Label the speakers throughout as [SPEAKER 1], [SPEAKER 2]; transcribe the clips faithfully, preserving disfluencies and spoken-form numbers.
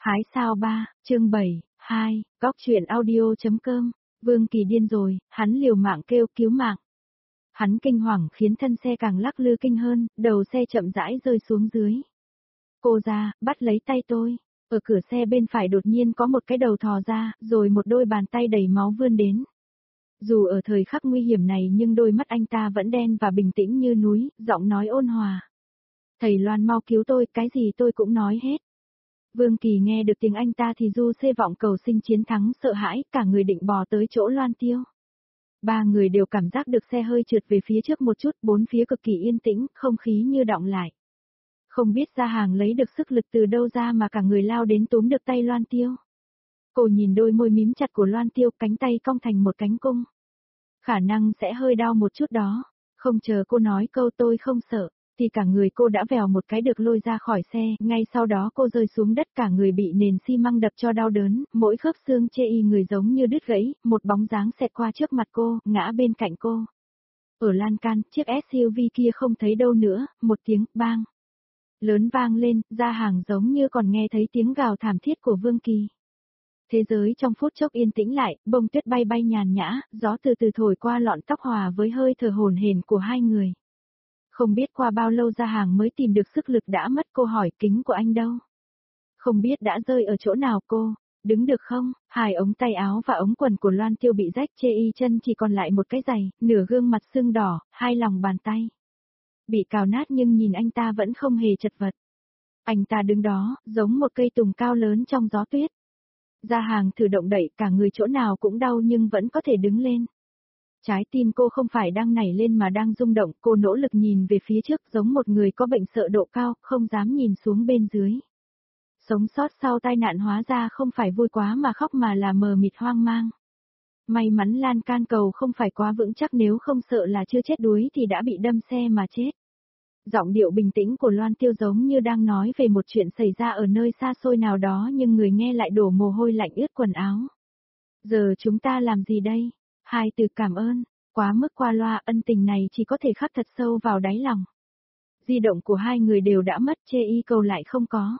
[SPEAKER 1] Hái sao ba, chương bảy, hai, góc chuyện audio.com, Vương Kỳ điên rồi, hắn liều mạng kêu cứu mạng. Hắn kinh hoàng khiến thân xe càng lắc lư kinh hơn, đầu xe chậm rãi rơi xuống dưới. Cô ra, bắt lấy tay tôi. Ở cửa xe bên phải đột nhiên có một cái đầu thò ra, rồi một đôi bàn tay đầy máu vươn đến. Dù ở thời khắc nguy hiểm này nhưng đôi mắt anh ta vẫn đen và bình tĩnh như núi, giọng nói ôn hòa. Thầy Loan mau cứu tôi, cái gì tôi cũng nói hết. Vương Kỳ nghe được tiếng anh ta thì du xê vọng cầu sinh chiến thắng sợ hãi, cả người định bò tới chỗ Loan Tiêu. Ba người đều cảm giác được xe hơi trượt về phía trước một chút, bốn phía cực kỳ yên tĩnh, không khí như đọng lại. Không biết Gia Hàng lấy được sức lực từ đâu ra mà cả người lao đến túm được tay Loan Tiêu. Cô nhìn đôi môi mím chặt của Loan Tiêu, cánh tay cong thành một cánh cung. Khả năng sẽ hơi đau một chút đó. Không chờ cô nói câu tôi không sợ, thì cả người cô đã vèo một cái được lôi ra khỏi xe, ngay sau đó cô rơi xuống đất, cả người bị nền xi măng đập cho đau đớn, mỗi khớp xương chê y người giống như đứt gãy, một bóng dáng xẹt qua trước mặt cô, ngã bên cạnh cô. Ở lan can, chiếc ét u vê kia không thấy đâu nữa, một tiếng bang lớn vang lên, Gia Hàng giống như còn nghe thấy tiếng gào thảm thiết của Vương Kỳ. Thế giới trong phút chốc yên tĩnh lại, bông tuyết bay bay nhàn nhã, gió từ từ thổi qua lọn tóc hòa với hơi thở hổn hển của hai người. Không biết qua bao lâu Gia Hàng mới tìm được sức lực đã mất, cô hỏi kính của anh đâu? Không biết đã rơi ở chỗ nào cô, đứng được không? Hai ống tay áo và ống quần của Loan Tiêu bị rách, chê y chân chỉ còn lại một cái giày, nửa gương mặt sưng đỏ, hai lòng bàn tay bị cào nát nhưng nhìn anh ta vẫn không hề chật vật. Anh ta đứng đó, giống một cây tùng cao lớn trong gió tuyết. Gia Hàng thử động đậy, cả người chỗ nào cũng đau nhưng vẫn có thể đứng lên. Trái tim cô không phải đang nảy lên mà đang rung động, cô nỗ lực nhìn về phía trước giống một người có bệnh sợ độ cao, không dám nhìn xuống bên dưới. Sống sót sau tai nạn hóa ra không phải vui quá mà khóc mà là mờ mịt hoang mang. May mắn lan can cầu không phải quá vững chắc, nếu không sợ là chưa chết đuối thì đã bị đâm xe mà chết. Giọng điệu bình tĩnh của Loan Tiêu giống như đang nói về một chuyện xảy ra ở nơi xa xôi nào đó nhưng người nghe lại đổ mồ hôi lạnh ướt quần áo. Giờ chúng ta làm gì đây? Hai từ cảm ơn, quá mức qua loa, ân tình này chỉ có thể khắc thật sâu vào đáy lòng. Di động của hai người đều đã mất, chê y cầu lại không có.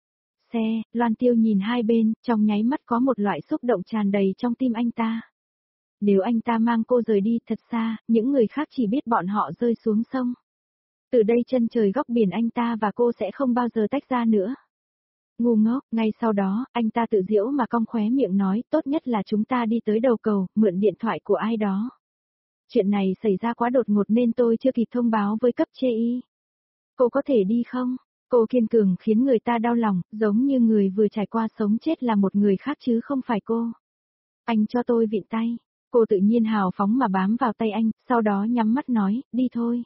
[SPEAKER 1] Xe, Loan Tiêu nhìn hai bên, trong nháy mắt có một loại xúc động tràn đầy trong tim anh ta. Nếu anh ta mang cô rời đi thật xa, những người khác chỉ biết bọn họ rơi xuống sông. Từ đây chân trời góc biển anh ta và cô sẽ không bao giờ tách ra nữa. Ngu ngốc, ngay sau đó, anh ta tự giễu mà cong khóe miệng nói, tốt nhất là chúng ta đi tới đầu cầu, mượn điện thoại của ai đó. Chuyện này xảy ra quá đột ngột nên tôi chưa kịp thông báo với cấp chê y. Cô có thể đi không? Cô kiên cường khiến người ta đau lòng, giống như người vừa trải qua sống chết là một người khác chứ không phải cô. Anh cho tôi vịn tay. Cô tự nhiên hào phóng mà bám vào tay anh, sau đó nhắm mắt nói, đi thôi.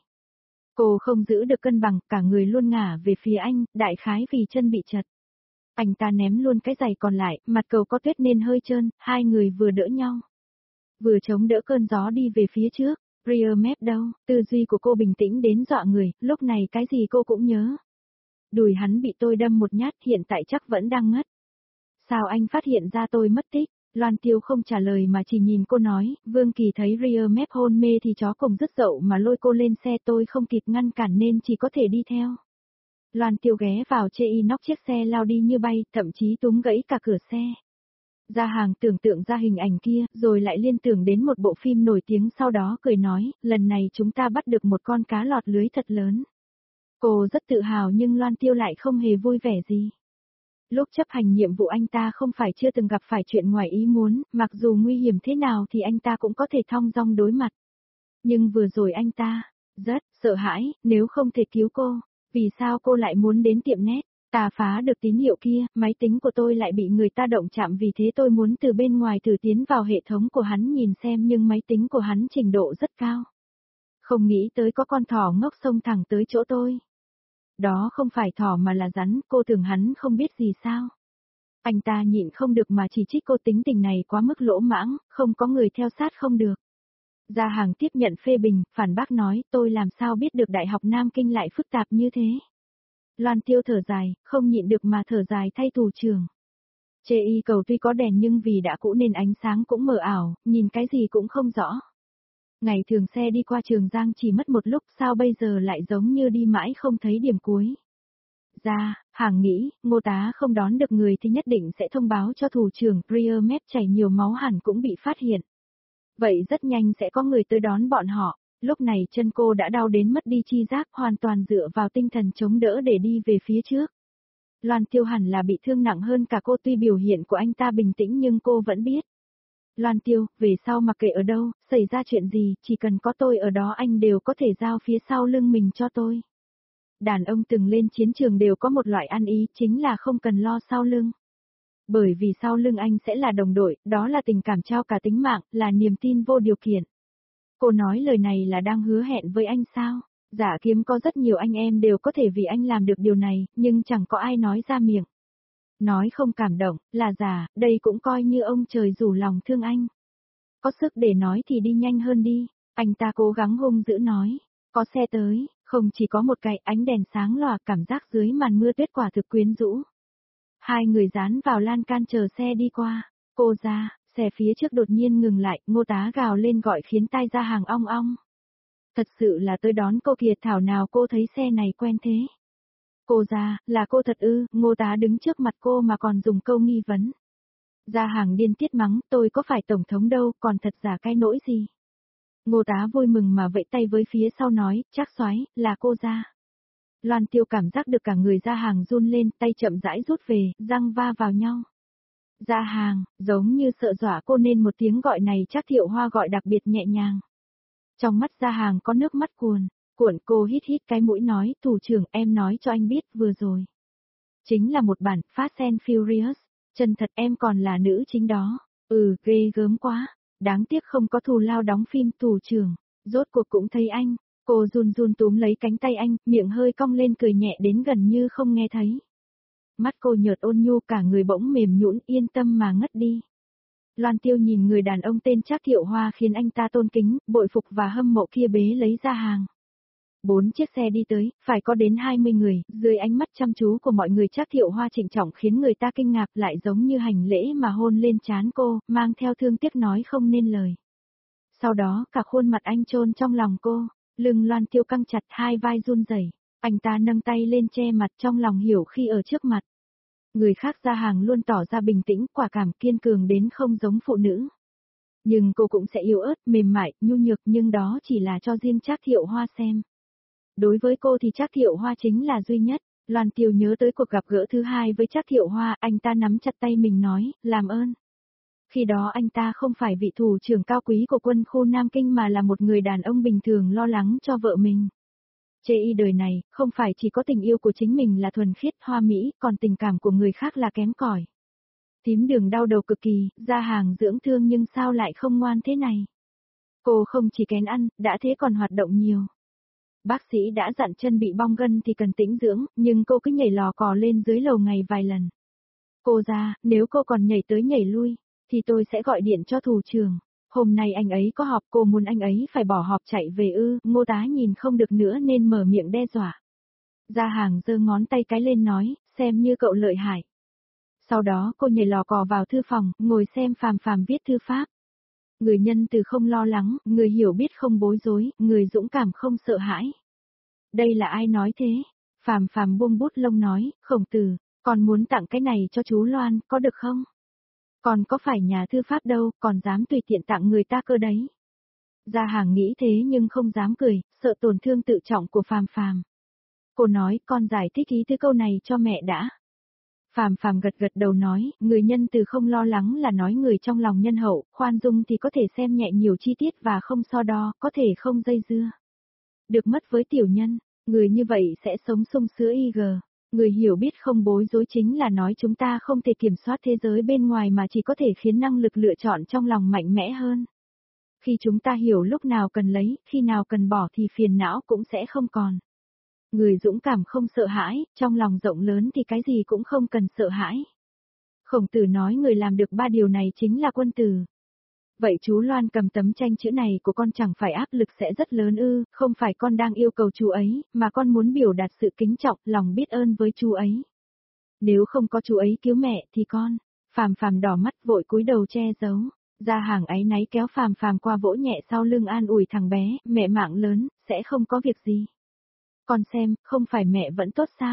[SPEAKER 1] Cô không giữ được cân bằng, cả người luôn ngả về phía anh, đại khái vì chân bị chật. Anh ta ném luôn cái giày còn lại, mặt cầu có tuyết nên hơi trơn, hai người vừa đỡ nhau. Vừa chống đỡ cơn gió đi về phía trước, rear map đâu, tư duy của cô bình tĩnh đến dọa người, lúc này cái gì cô cũng nhớ. Đùi hắn bị tôi đâm một nhát, hiện tại chắc vẫn đang ngất. Sao anh phát hiện ra tôi mất tích? Loan Tiêu không trả lời mà chỉ nhìn cô nói, Vương Kỳ thấy rear map hôn mê thì chó cùng rất dậu mà lôi cô lên xe, tôi không kịp ngăn cản nên chỉ có thể đi theo. Loan Tiêu ghé vào chê y nóc chiếc xe lao đi như bay, thậm chí túm gãy cả cửa xe. Gia Hàng tưởng tượng ra hình ảnh kia, rồi lại liên tưởng đến một bộ phim nổi tiếng, sau đó cười nói, lần này chúng ta bắt được một con cá lọt lưới thật lớn. Cô rất tự hào nhưng Loan Tiêu lại không hề vui vẻ gì. Lúc chấp hành nhiệm vụ anh ta không phải chưa từng gặp phải chuyện ngoài ý muốn, mặc dù nguy hiểm thế nào thì anh ta cũng có thể thong dong đối mặt. Nhưng vừa rồi anh ta, rất sợ hãi, nếu không thể cứu cô, vì sao cô lại muốn đến tiệm net, ta phá được tín hiệu kia, máy tính của tôi lại bị người ta động chạm, vì thế tôi muốn từ bên ngoài thử tiến vào hệ thống của hắn nhìn xem, nhưng máy tính của hắn trình độ rất cao. Không nghĩ tới có con thỏ ngốc xông thẳng tới chỗ tôi. Đó không phải thỏ mà là rắn, cô tưởng hắn không biết gì sao. Anh ta nhịn không được mà chỉ trích cô, tính tình này quá mức lỗ mãng, không có người theo sát không được. Gia Hàng tiếp nhận phê bình, phản bác nói, tôi làm sao biết được Đại học Nam Kinh lại phức tạp như thế. Loan Tiêu thở dài, không nhịn được mà thở dài thay thủ trưởng. Chê y cầu tuy có đèn nhưng vì đã cũ nên ánh sáng cũng mờ ảo, nhìn cái gì cũng không rõ. Ngày thường xe đi qua Trường Giang chỉ mất một lúc, sao bây giờ lại giống như đi mãi không thấy điểm cuối. Ra, Hàng nghĩ, Ngô tá không đón được người thì nhất định sẽ thông báo cho thủ trưởng, Priya mép chảy nhiều máu hẳn cũng bị phát hiện. Vậy rất nhanh sẽ có người tới đón bọn họ. Lúc này chân cô đã đau đến mất đi chi giác, hoàn toàn dựa vào tinh thần chống đỡ để đi về phía trước. Loan Tiêu hẳn là bị thương nặng hơn cả cô, tuy biểu hiện của anh ta bình tĩnh nhưng cô vẫn biết. Loan Tiêu, về sau mặc kệ ở đâu, xảy ra chuyện gì, chỉ cần có tôi ở đó anh đều có thể giao phía sau lưng mình cho tôi. Đàn ông từng lên chiến trường đều có một loại ăn ý, chính là không cần lo sau lưng. Bởi vì sau lưng anh sẽ là đồng đội, đó là tình cảm trao cả tính mạng, là niềm tin vô điều kiện. Cô nói lời này là đang hứa hẹn với anh sao? Giả Kiếm có rất nhiều anh em đều có thể vì anh làm được điều này, nhưng chẳng có ai nói ra miệng. Nói không cảm động, là giả, đây cũng coi như ông trời rủ lòng thương anh. Có sức để nói thì đi nhanh hơn đi, anh ta cố gắng hung dữ nói. Có xe tới, không chỉ có một cái ánh đèn sáng lòa, cảm giác dưới màn mưa tuyết quả thực quyến rũ. Hai người dán vào lan can chờ xe đi qua, cô ra, xe phía trước đột nhiên ngừng lại, Ngô tá gào lên gọi khiến tai Gia Hàng ong ong. Thật sự là tới đón cô kìa, thảo nào cô thấy xe này quen thế. Cô ra, là cô thật ư? Ngô tá đứng trước mặt cô mà còn dùng câu nghi vấn. Gia Hàng điên tiết mắng, tôi có phải tổng thống đâu, còn thật giả cái nỗi gì. Ngô tá vui mừng mà vẫy tay với phía sau nói, chắc xoái, là cô ra. Loan Tiêu cảm giác được cả người Gia Hàng run lên, tay chậm rãi rút về, răng va vào nhau. Gia Hàng, giống như sợ dọa cô nên một tiếng gọi này chắc Thiệu Hoa gọi đặc biệt nhẹ nhàng. Trong mắt Gia Hàng có nước mắt cuồn, cuộn cô hít hít cái mũi nói, thủ trưởng em nói cho anh biết vừa rồi. Chính là một bản Fast and Furious, chân thật em còn là nữ chính đó, ừ ghê gớm quá, đáng tiếc không có thù lao đóng phim thủ trưởng, rốt cuộc cũng thấy anh, cô run run túm lấy cánh tay anh, miệng hơi cong lên cười nhẹ đến gần như không nghe thấy. Mắt cô nhợt ôn nhu cả người bỗng mềm nhũn yên tâm mà ngất đi. Loan Tiêu nhìn người đàn ông tên Trác Thiệu Hoa khiến anh ta tôn kính, bội phục và hâm mộ kia bế lấy Gia Hàng. Bốn chiếc xe đi tới, phải có đến hai mươi người, dưới ánh mắt chăm chú của mọi người Trác Thiệu Hoa trịnh trọng khiến người ta kinh ngạc, lại giống như hành lễ mà hôn lên trán cô, mang theo thương tiếc nói không nên lời. Sau đó cả khuôn mặt anh chôn trong lòng cô, lưng Loan Tiêu căng chặt, hai vai run rẩy. Anh ta nâng tay lên che mặt, trong lòng hiểu khi ở trước mặt. Người khác Gia Hàng luôn tỏ ra bình tĩnh, quả cảm, kiên cường đến không giống phụ nữ. Nhưng cô cũng sẽ yếu ớt, mềm mại, nhu nhược, nhưng đó chỉ là cho riêng Trác Thiệu Hoa xem. Đối với cô thì Trác Thiệu Hoa chính là duy nhất. Loan Tiêu nhớ tới cuộc gặp gỡ thứ hai với Trác Thiệu Hoa, anh ta nắm chặt tay mình nói, làm ơn. Khi đó anh ta không phải vị thủ trưởng cao quý của quân khu Nam Kinh mà là một người đàn ông bình thường lo lắng cho vợ mình. Chê y đời này, không phải chỉ có tình yêu của chính mình là thuần khiết hoa mỹ, còn tình cảm của người khác là kém cỏi. Tím Đường đau đầu cực kỳ, Gia Hàng dưỡng thương nhưng sao lại không ngoan thế này. Cô không chỉ kén ăn, đã thế còn hoạt động nhiều. Bác sĩ đã dặn chân bị bong gân thì cần tĩnh dưỡng, nhưng cô cứ nhảy lò cò lên dưới lầu ngày vài lần. Cô ra, nếu cô còn nhảy tới nhảy lui, thì tôi sẽ gọi điện cho thủ trưởng. Hôm nay anh ấy có họp, cô muốn anh ấy phải bỏ họp chạy về ư, Ngô tá nhìn không được nữa nên mở miệng đe dọa. Gia Hàng giơ ngón tay cái lên nói, xem như cậu lợi hại. Sau đó cô nhảy lò cò vào thư phòng, ngồi xem Phàm Phàm viết thư pháp. Người nhân từ không lo lắng, người hiểu biết không bối rối, người dũng cảm không sợ hãi. Đây là ai nói thế? Phàm Phàm buông bút lông nói, Khổng Tử, còn muốn tặng cái này cho chú Loan, có được không? Còn có phải nhà thư pháp đâu, còn dám tùy tiện tặng người ta cơ đấy. Gia Hàng nghĩ thế nhưng không dám cười, sợ tổn thương tự trọng của Phàm Phàm. Cô nói, con giải thích ý tứ câu này cho mẹ đã. Phàm Phàm gật gật đầu nói, người nhân từ không lo lắng là nói người trong lòng nhân hậu, khoan dung thì có thể xem nhẹ nhiều chi tiết và không so đo, có thể không dây dưa. Được mất với tiểu nhân, người như vậy sẽ sống sung sướng y gờ. Người hiểu biết không bối rối chính là nói chúng ta không thể kiểm soát thế giới bên ngoài mà chỉ có thể khiến năng lực lựa chọn trong lòng mạnh mẽ hơn. Khi chúng ta hiểu lúc nào cần lấy, khi nào cần bỏ thì phiền não cũng sẽ không còn. Người dũng cảm không sợ hãi, trong lòng rộng lớn thì cái gì cũng không cần sợ hãi. Khổng Tử nói người làm được ba điều này chính là quân tử. Vậy chú Loan cầm tấm tranh chữ này của con chẳng phải áp lực sẽ rất lớn ư, không phải con đang yêu cầu chú ấy, mà con muốn biểu đạt sự kính trọng, lòng biết ơn với chú ấy. Nếu không có chú ấy cứu mẹ thì con, Phàm Phàm đỏ mắt vội cúi đầu che giấu. Gia Hàng áy náy kéo Phàm Phàm qua vỗ nhẹ sau lưng an ủi thằng bé, mẹ mạng lớn, sẽ không có việc gì. Con xem, không phải mẹ vẫn tốt sao,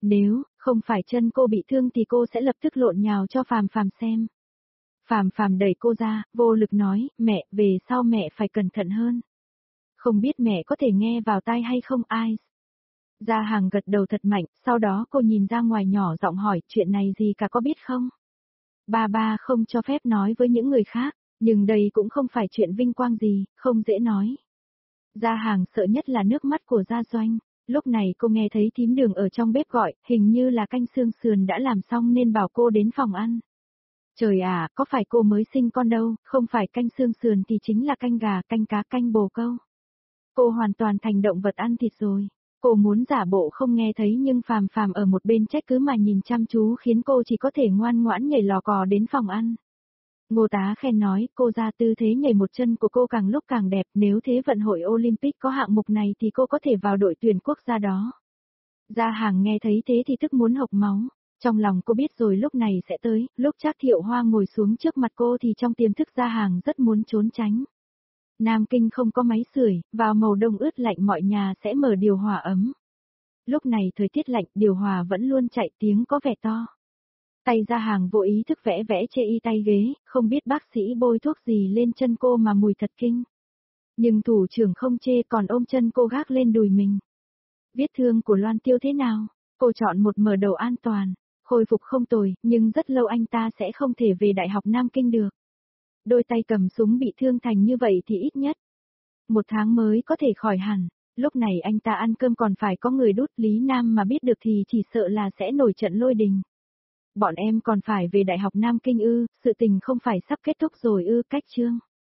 [SPEAKER 1] Nếu không phải chân cô bị thương thì cô sẽ lập tức lộn nhào cho Phàm Phàm xem. Phàm Phàm đẩy cô ra, vô lực nói, mẹ, về sau mẹ phải cẩn thận hơn. Không biết mẹ có thể nghe vào tai hay không ai? Gia Hàng gật đầu thật mạnh, sau đó cô nhìn ra ngoài nhỏ giọng hỏi, chuyện này gì cả có biết không? Ba ba không cho phép nói với những người khác, nhưng đây cũng không phải chuyện vinh quang gì, không dễ nói. Gia Hàng sợ nhất là nước mắt của Gia Doanh, lúc này cô nghe thấy thím Đường ở trong bếp gọi, hình như là canh xương sườn đã làm xong nên bảo cô đến phòng ăn. Trời à, có phải cô mới sinh con đâu, không phải canh xương sườn thì chính là canh gà, canh cá, canh bồ câu. Cô hoàn toàn thành động vật ăn thịt rồi. Cô muốn giả bộ không nghe thấy nhưng Phàm Phàm ở một bên trách cứ mà nhìn chăm chú khiến cô chỉ có thể ngoan ngoãn nhảy lò cò đến phòng ăn. Ngô Tá khen nói, cô ra tư thế nhảy một chân của cô càng lúc càng đẹp, nếu Thế vận hội Olympic có hạng mục này thì cô có thể vào đội tuyển quốc gia đó. Gia Hàng nghe thấy thế thì tức muốn hộc máu, trong lòng cô biết rồi lúc này sẽ tới, lúc Trác Thiệu Hoa ngồi xuống trước mặt cô thì trong tiềm thức Gia Hàng rất muốn trốn tránh. Nam Kinh không có máy sưởi, vào mùa đông ướt lạnh mọi nhà sẽ mở điều hòa ấm. Lúc này thời tiết lạnh, điều hòa vẫn luôn chạy tiếng có vẻ to. Tay Gia Hàng vô ý thức vẽ vẽ chê y tay ghế, không biết bác sĩ bôi thuốc gì lên chân cô mà mùi thật kinh. Nhưng thủ trưởng không chê còn ôm chân cô gác lên đùi mình. Vết thương của Loan Tiêu thế nào? Cô chọn một mở đầu an toàn, khôi phục không tồi, nhưng rất lâu anh ta sẽ không thể về Đại học Nam Kinh được. Đôi tay cầm súng bị thương thành như vậy thì ít nhất một tháng mới có thể khỏi hẳn. Lúc này anh ta ăn cơm còn phải có người đút, Lý Nam mà biết được thì chỉ sợ là sẽ nổi trận lôi đình. Bọn em còn phải về Đại học Nam Kinh ư, sự tình không phải sắp kết thúc rồi ư, cách chương.